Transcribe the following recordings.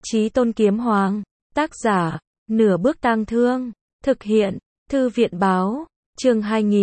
Chí Tôn Kiếm Hoàng. Tác giả, Nửa Bước Tang Thương. Thực hiện, Thư viện báo. Chương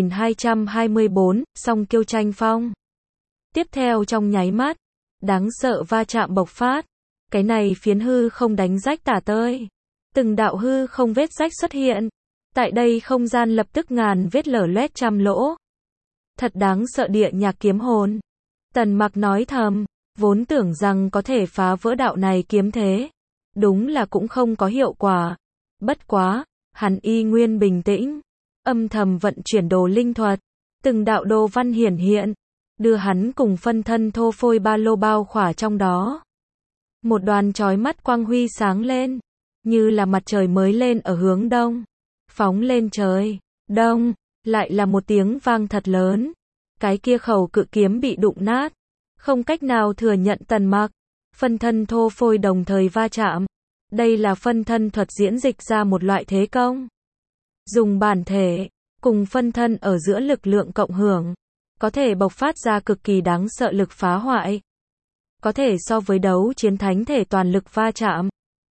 2224, Song Kiêu Tranh Phong. Tiếp theo trong nháy mắt, đáng sợ va chạm bộc phát. Cái này phiến hư không đánh rách tả tơi. Từng đạo hư không vết rách xuất hiện. Tại đây không gian lập tức ngàn vết lở loét trăm lỗ. Thật đáng sợ địa nhạc kiếm hồn. Tần Mặc nói thầm, vốn tưởng rằng có thể phá vỡ đạo này kiếm thế. Đúng là cũng không có hiệu quả. Bất quá, hắn y nguyên bình tĩnh. Âm thầm vận chuyển đồ linh thuật. Từng đạo đồ văn hiển hiện. Đưa hắn cùng phân thân thô phôi ba lô bao khỏa trong đó. Một đoàn chói mắt quang huy sáng lên. Như là mặt trời mới lên ở hướng đông. Phóng lên trời. Đông. Lại là một tiếng vang thật lớn. Cái kia khẩu cự kiếm bị đụng nát. Không cách nào thừa nhận Tần Mặc. Phân thân thô phôi đồng thời va chạm. Đây là phân thân thuật diễn dịch ra một loại thế công. Dùng bản thể, cùng phân thân ở giữa lực lượng cộng hưởng. Có thể bộc phát ra cực kỳ đáng sợ lực phá hoại. Có thể so với đấu chiến thánh thể toàn lực va chạm.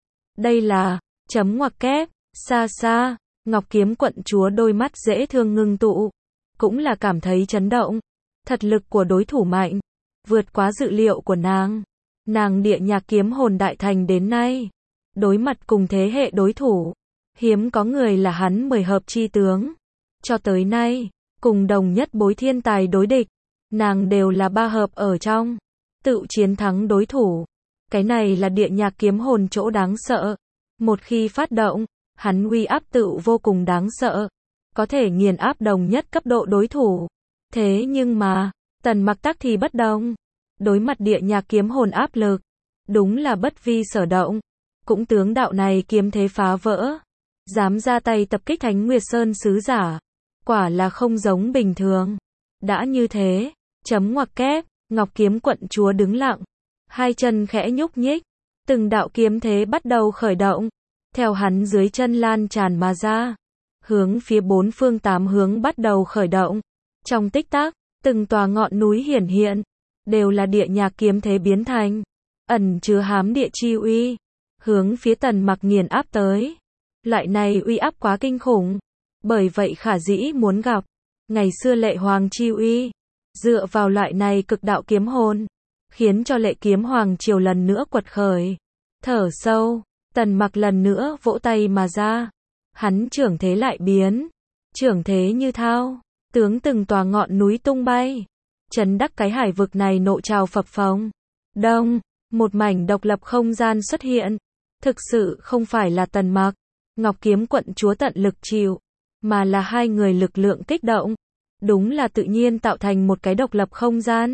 Đây là, chấm ngoặc kép, xa xa, Ngọc Kiếm quận chúa đôi mắt dễ thương ngưng tụ. Cũng là cảm thấy chấn động. Thật lực của đối thủ mạnh. Vượt quá dự liệu của nàng. Nàng địa nhạc kiếm hồn đại thành đến nay. Đối mặt cùng thế hệ đối thủ. Hiếm có người là hắn 10 hợp chi tướng. Cho tới nay, cùng đồng nhất bối thiên tài đối địch. Nàng đều là 3 hợp ở trong. Tự chiến thắng đối thủ. Cái này là địa nhạc kiếm hồn chỗ đáng sợ. Một khi phát động, hắn uy áp tự vô cùng đáng sợ. Có thể nghiền áp đồng nhất cấp độ đối thủ. Thế nhưng mà, Tần Mặc tắc thì bất đồng. Đối mặt địa nhạc kiếm hồn áp lực. Đúng là bất vi sở động. Cũng tướng đạo này kiếm thế phá vỡ. Dám ra tay tập kích Thánh Nguyệt Sơn sứ giả. Quả là không giống bình thường. Đã như thế, chấm ngoặc kép, Ngọc Kiếm quận chúa đứng lặng. Hai chân khẽ nhúc nhích. Từng đạo kiếm thế bắt đầu khởi động. Theo hắn dưới chân lan tràn mà ra. Hướng phía bốn phương tám hướng bắt đầu khởi động. Trong tích tắc, từng tòa ngọn núi hiển hiện. Đều là địa nhạc kiếm thế biến thành. Ẩn chứa hám địa chi uy. Hướng phía Tần Mặc nghiền áp tới. Loại này uy áp quá kinh khủng. Bởi vậy khả dĩ muốn gặp. Ngày xưa lệ hoàng chi uy. Dựa vào loại này cực đạo kiếm hồn. Khiến cho lệ kiếm hoàng triều lần nữa quật khởi. Thở sâu. Tần Mặc lần nữa vỗ tay mà ra. Hắn trưởng thế lại biến. Trưởng thế như thao. Tướng từng tòa ngọn núi tung bay. Chấn đắc cái hải vực này nộ trào phập phồng. Đông. Một mảnh độc lập không gian xuất hiện. Thực sự không phải là Tần Mặc, Ngọc Kiếm quận chúa tận lực chịu, mà là hai người lực lượng kích động. Đúng là tự nhiên tạo thành một cái độc lập không gian.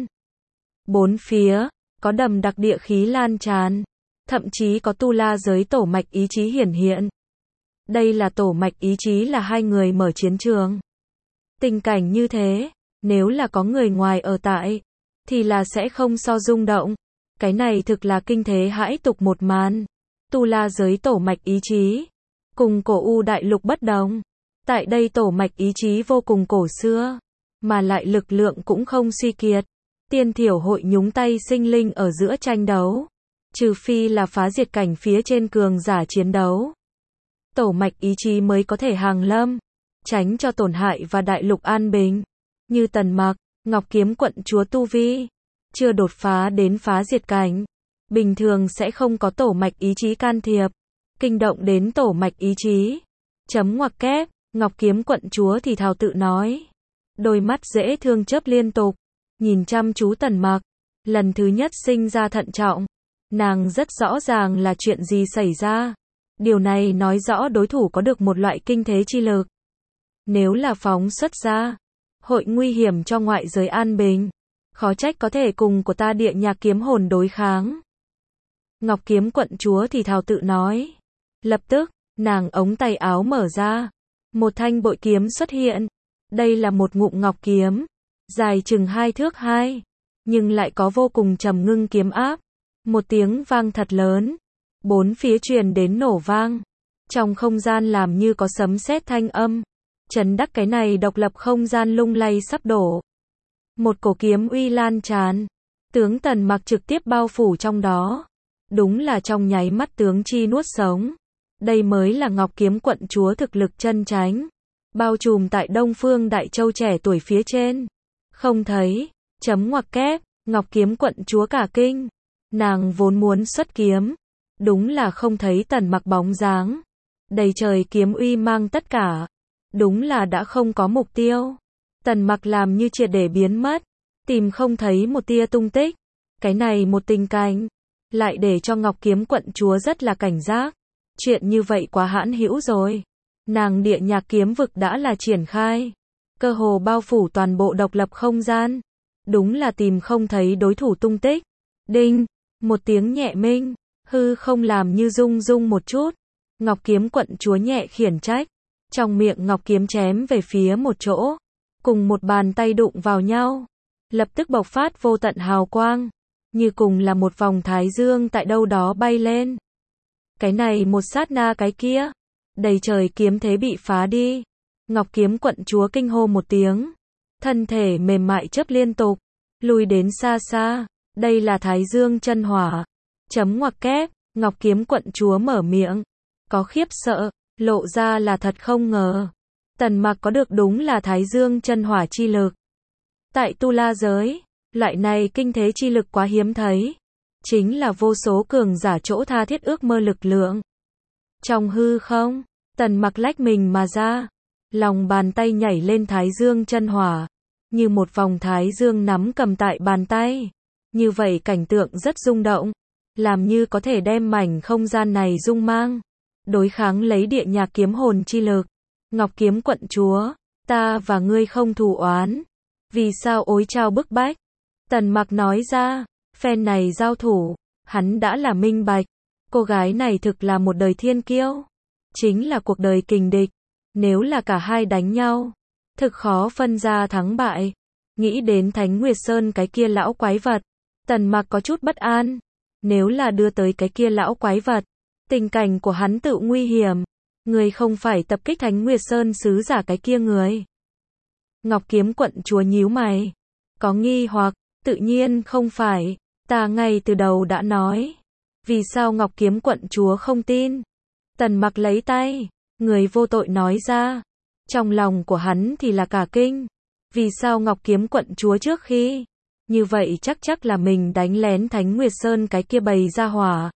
Bốn phía, có đầm đặc địa khí lan tràn. Thậm chí có tu la giới tổ mạch ý chí hiển hiện. Đây là tổ mạch ý chí là hai người mở chiến trường. Tình cảnh như thế, nếu là có người ngoài ở tại, thì là sẽ không so rung động. Cái này thực là kinh thế hãi tục một màn. Tu la giới tổ mạch ý chí. Cùng cổ U đại lục bất đồng. Tại đây tổ mạch ý chí vô cùng cổ xưa. Mà lại lực lượng cũng không suy kiệt. Tiên thiểu hội nhúng tay sinh linh ở giữa tranh đấu. Trừ phi là phá diệt cảnh phía trên cường giả chiến đấu. Tổ mạch ý chí mới có thể hàng lâm. Tránh cho tổn hại và đại lục an bình. Như Tần Mặc, Ngọc Kiếm quận chúa tu vi. Chưa đột phá đến phá diệt cảnh. Bình thường sẽ không có tổ mạch ý chí can thiệp. Kinh động đến tổ mạch ý chí. Chấm ngoặc kép, Ngọc Kiếm quận chúa thì thào tự nói. Đôi mắt dễ thương chớp liên tục. Nhìn chăm chú Tần Mặc. Lần thứ nhất sinh ra thận trọng. Nàng rất rõ ràng là chuyện gì xảy ra. Điều này nói rõ đối thủ có được một loại kinh thế chi lực. Nếu là phóng xuất ra, hội nguy hiểm cho ngoại giới an bình. Khó trách có thể cùng của ta địa nhạc kiếm hồn đối kháng. Ngọc Kiếm quận chúa thì thào tự nói. Lập tức, nàng ống tay áo mở ra. Một thanh bội kiếm xuất hiện. Đây là một ngụm ngọc kiếm. Dài chừng 2 thước 2. Nhưng lại có vô cùng trầm ngưng kiếm áp. Một tiếng vang thật lớn. Bốn phía truyền đến nổ vang. Trong không gian làm như có sấm sét thanh âm. Chấn đắc cái này độc lập không gian lung lay sắp đổ. Một cổ kiếm uy lan tràn. Tướng Tần Mặc trực tiếp bao phủ trong đó. đúng là trong nháy mắt tướng chi nuốt sống. Đây mới là Ngọc Kiếm quận chúa thực lực chân chánh, bao trùm tại Đông Phương Đại Châu trẻ tuổi phía trên. Không thấy, chấm ngoặc kép, Ngọc Kiếm quận chúa cả kinh. Nàng vốn muốn xuất kiếm, đúng là không thấy Tần Mặc bóng dáng. Đầy trời kiếm uy mang tất cả, đúng là đã không có mục tiêu. Tần Mặc làm như triệt để biến mất, tìm không thấy một tia tung tích. Cái này một tình cảnh, lại để cho Ngọc Kiếm quận chúa rất là cảnh giác. Chuyện như vậy quá hãn hữu rồi. Nàng địa nhạc kiếm vực đã là triển khai, cơ hồ bao phủ toàn bộ độc lập không gian. Đúng là tìm không thấy đối thủ tung tích. Đinh, một tiếng nhẹ minh, hư không làm như rung rung một chút. Ngọc Kiếm quận chúa nhẹ khiển trách, trong miệng Ngọc Kiếm chém về phía một chỗ, cùng một bàn tay đụng vào nhau, lập tức bộc phát vô tận hào quang, như cùng là một vòng thái dương tại đâu đó bay lên. Cái này một sát na cái kia, đầy trời kiếm thế bị phá đi. Ngọc Kiếm quận chúa kinh hô một tiếng, thân thể mềm mại chớp liên tục, lùi đến xa xa. Đây là Thái Dương chân hỏa. Chấm ngoặc kép, Ngọc Kiếm quận chúa mở miệng, có khiếp sợ, lộ ra là thật không ngờ. Tần Mặc có được đúng là Thái Dương chân hỏa chi lực. Tại Tu La giới, loại này kinh thế chi lực quá hiếm thấy, chính là vô số cường giả chỗ tha thiết ước mơ lực lượng. Trong hư không, Tần Mặc lách mình mà ra, lòng bàn tay nhảy lên Thái Dương chân hỏa, như một vòng thái dương nắm cầm tại bàn tay. Như vậy cảnh tượng rất rung động, làm như có thể đem mảnh không gian này rung mang, đối kháng lấy địa nhạc kiếm hồn chi lực. Ngọc Kiếm quận chúa, ta và ngươi không thù oán, vì sao ối trao bức bách? Tần Mặc nói ra, phen này giao thủ, hắn đã là minh bạch, cô gái này thực là một đời thiên kiêu, chính là cuộc đời kình địch, nếu là cả hai đánh nhau, thực khó phân ra thắng bại. Nghĩ đến Thánh Nguyệt Sơn cái kia lão quái vật, Tần Mặc có chút bất an, nếu là đưa tới cái kia lão quái vật, tình cảnh của hắn tự nguy hiểm, người không phải tập kích Thánh Nguyệt Sơn sứ giả cái kia người. Ngọc Kiếm quận chúa nhíu mày, có nghi hoặc, tự nhiên không phải, ta ngay từ đầu đã nói, vì sao Ngọc Kiếm quận chúa không tin? Tần Mặc lấy tay, người vô tội nói ra, trong lòng của hắn thì là cả kinh, vì sao Ngọc Kiếm quận chúa trước khi như vậy chắc là mình đánh lén Thánh Nguyệt Sơn cái kia bầy ra hỏa.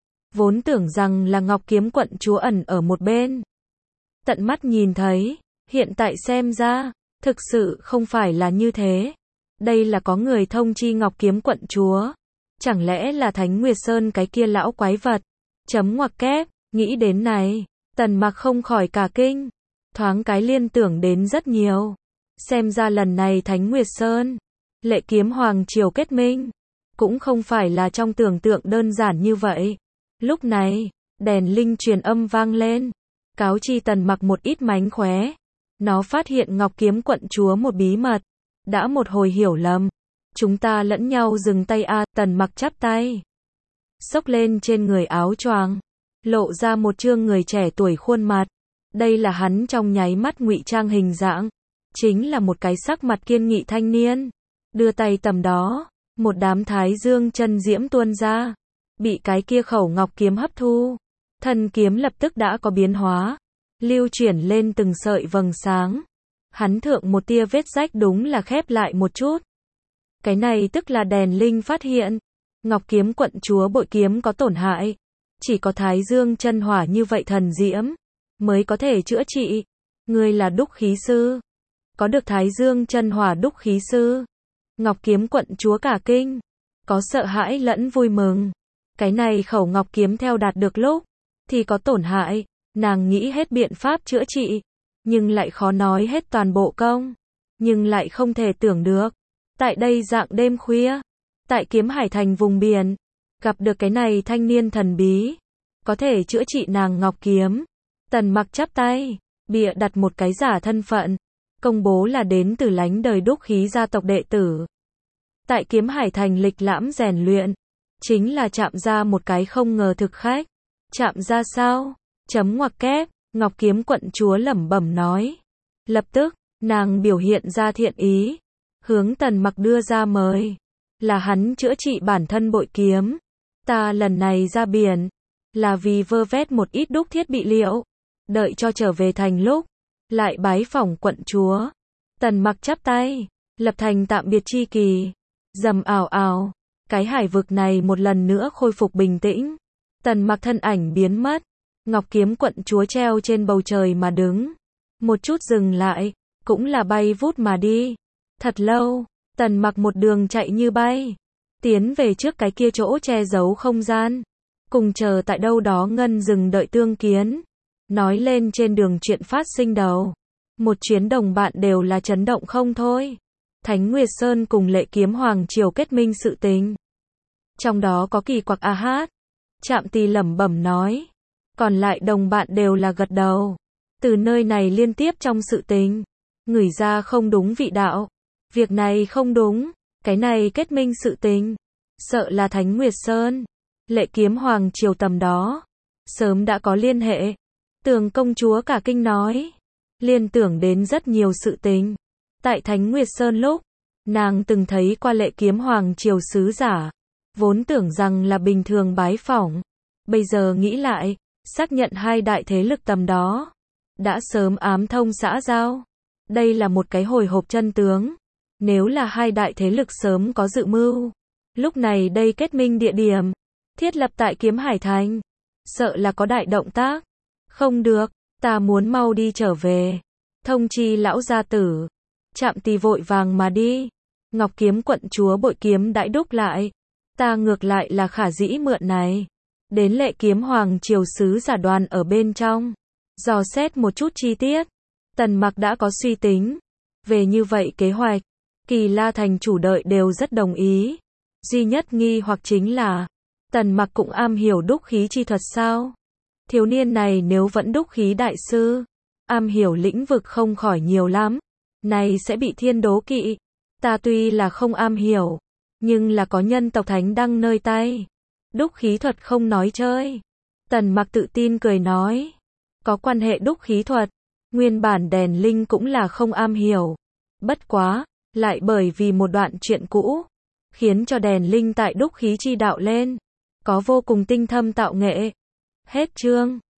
Vốn tưởng rằng là Ngọc Kiếm quận chúa ẩn ở một bên, tận mắt nhìn thấy, hiện tại xem ra, thực sự không phải là như thế. Đây là có người thông chi Ngọc Kiếm quận chúa, chẳng lẽ là Thánh Nguyệt Sơn cái kia lão quái vật? Chấm ngoặc kép, nghĩ đến này, Tần Mặc không khỏi cả kinh, thoáng cái liên tưởng đến rất nhiều. Xem ra lần này Thánh Nguyệt Sơn, Lệ Kiếm Hoàng triều kết minh, cũng không phải là trong tưởng tượng đơn giản như vậy. Lúc này, đèn linh truyền âm vang lên, cáo chi Tần Mặc một ít mánh khóe. Nó phát hiện Ngọc Kiếm quận chúa một bí mật, đã một hồi hiểu lầm. Chúng ta lẫn nhau dừng tay a. Tần Mặc chắp tay, xốc lên trên người áo choàng, lộ ra một trương người trẻ tuổi khuôn mặt. Đây là hắn trong nháy mắt ngụy trang hình dạng, chính là một cái sắc mặt kiên nghị thanh niên. Đưa tay tầm đó, một đám thái dương chân diễm tuôn ra, bị cái kia khẩu ngọc kiếm hấp thu. Thân kiếm lập tức đã có biến hóa, lưu chuyển lên từng sợi vầng sáng. Hắn thượng một tia vết rách đúng là khép lại một chút. Cái này tức là đèn linh phát hiện, Ngọc Kiếm quận chúa bội kiếm có tổn hại. Chỉ có Thái Dương chân hỏa như vậy thần diễm mới có thể chữa trị. Ngươi là đúc khí sư, có được Thái Dương chân hỏa đúc khí sư. Ngọc Kiếm quận chúa cả kinh, có sợ hãi lẫn vui mừng. Cái này khẩu ngọc kiếm theo đạt được lúc thì có tổn hại, nàng nghĩ hết biện pháp chữa trị, nhưng lại khó nói hết toàn bộ công, nhưng lại không thể tưởng được. Tại đây dạng đêm khuya, tại Kiếm Hải thành vùng biển, gặp được cái này thanh niên thần bí, có thể chữa trị nàng ngọc kiếm. Tần Mặc chắp tay, bịa đặt một cái giả thân phận, công bố là đến từ lánh đời đúc khí gia tộc đệ tử. Tại Kiếm Hải thành lịch lãm rèn luyện, chính là chạm ra một cái không ngờ thực khách. Chạm ra sao? Chấm ngoặc kép, Ngọc Kiếm quận chúa lẩm bẩm nói. Lập tức, nàng biểu hiện ra thiện ý, hướng Tần Mặc đưa ra mời, là hắn chữa trị bản thân bội kiếm. Ta lần này ra biển, là vì vơ vét một ít đúc thiết bị liệu, đợi cho trở về thành lúc, lại bái phỏng quận chúa. Tần Mặc chắp tay, lập thành tạm biệt chi kỳ. Rầm ào ào, cái hải vực này một lần nữa khôi phục bình tĩnh. Tần Mặc thân ảnh biến mất, ngọc kiếm quận chúa treo trên bầu trời mà đứng. Một chút dừng lại, cũng là bay vút mà đi. Thật lâu, Tần Mặc một đường chạy như bay, tiến về trước cái kia chỗ che giấu không gian. Cùng chờ tại đâu đó ngân dừng đợi tương kiến. Nói lên trên đường chuyện phát sinh đầu. Một chuyến đồng bạn đều là chấn động không thôi. Thánh Nguyệt Sơn cùng Lệ Kiếm Hoàng Triều kết minh sự tình. Trong đó có kỳ quặc a hát. Trạm Tỳ lẩm bẩm nói. Còn lại đồng bạn đều là gật đầu. Từ nơi này liên tiếp trong sự tình. Ngửi ra không đúng vị đạo. Việc này không đúng. Cái này kết minh sự tình. Sợ là Thánh Nguyệt Sơn, Lệ Kiếm Hoàng Triều tầm đó. Sớm đã có liên hệ. Tường công chúa cả kinh nói. Liên tưởng đến rất nhiều sự tình. Tại Thánh Nguyệt Sơn lúc, nàng từng thấy qua Lệ Kiếm Hoàng Triều sứ giả. Vốn tưởng rằng là bình thường bái phỏng. Bây giờ nghĩ lại, xác nhận hai đại thế lực tầm đó. Đã sớm ám thông xã giao. Đây là một cái hồi hộp chân tướng. Nếu là hai đại thế lực sớm có dự mưu. Lúc này đây kết minh địa điểm. Thiết lập tại Kiếm Hải Thành. Sợ là có đại động tác. Không được, ta muốn mau đi trở về. Thông chi lão gia tử. Trạm Tỳ vội vàng mà đi. Ngọc kiếm quận chúa bội kiếm đãi đúc lại. Ta ngược lại là khả dĩ mượn này. Đến Lệ Kiếm Hoàng Triều sứ giả đoàn ở bên trong. Dò xét một chút chi tiết. Tần Mặc đã có suy tính. Về như vậy kế hoạch. Kỳ La thành chủ đợi đều rất đồng ý. Duy nhất nghi hoặc chính là. Tần Mặc cũng am hiểu đúc khí chi thuật sao? Thiếu niên này nếu vẫn đúc khí đại sư. Am hiểu lĩnh vực không khỏi nhiều lắm. Này sẽ bị thiên đố kỵ. Ta tuy là không am hiểu. Nhưng là có nhân tộc thánh đăng nơi tay. Đúc khí thuật không nói chơi. Tần Mặc tự tin cười nói. Có quan hệ đúc khí thuật. Nguyên bản đèn linh cũng là không am hiểu. Bất quá, lại bởi vì một đoạn chuyện cũ. Khiến cho đèn linh tại đúc khí chi đạo lên. Có vô cùng tinh thâm tạo nghệ. Hết chương.